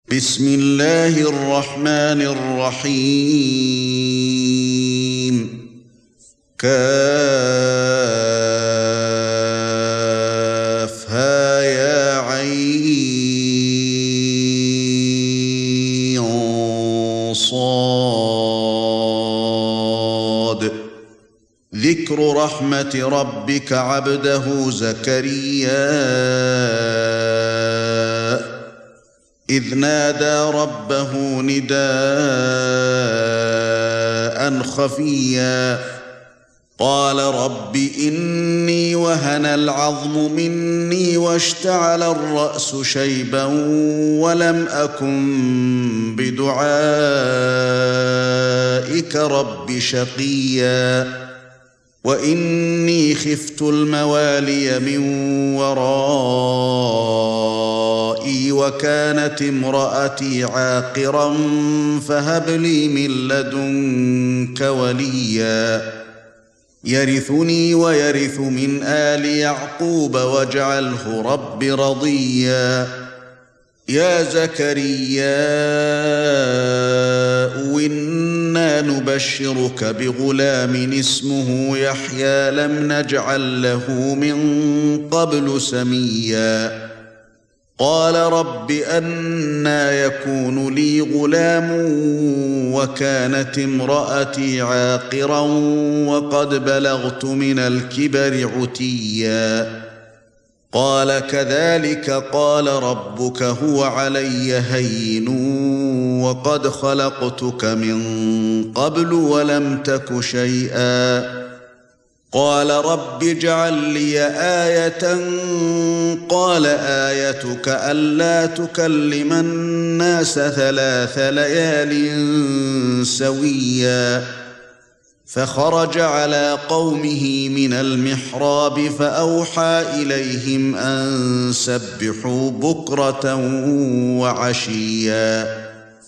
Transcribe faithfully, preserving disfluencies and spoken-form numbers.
بسم الله الرحمن الرحيم كافها يا عين صاد ذكر رحمة ربك عبده زكريا إذ نادى ربه نداء خفيا قال رب إني وهن العظم مني واشتعل الرأس شيبا ولم أكن بدعائك رب شقيا وإني خفت الموالي من ورائي وكانت امرأتي عاقرا فهب لي من لدنك وليا يرثني ويرث من آل يعقوب واجعله رب رضيا يا زكريا إنا نبشرك بغلام اسمه يحيى لم نجعل له من قبل سميا قال رب أنى يكون لي غلام وكانت امرأتي عاقرا وقد بلغت من الكبر عتيا قال كذلك قال ربك هو علي هين وقد خلقتك من قبل ولم تك شيئا قال رب اجعل لي آية قال آيتك ألا تكلم الناس ثلاث ليال سويا فخرج على قومه من المحراب فأوحى إليهم أن سبحوا بكرة وعشيا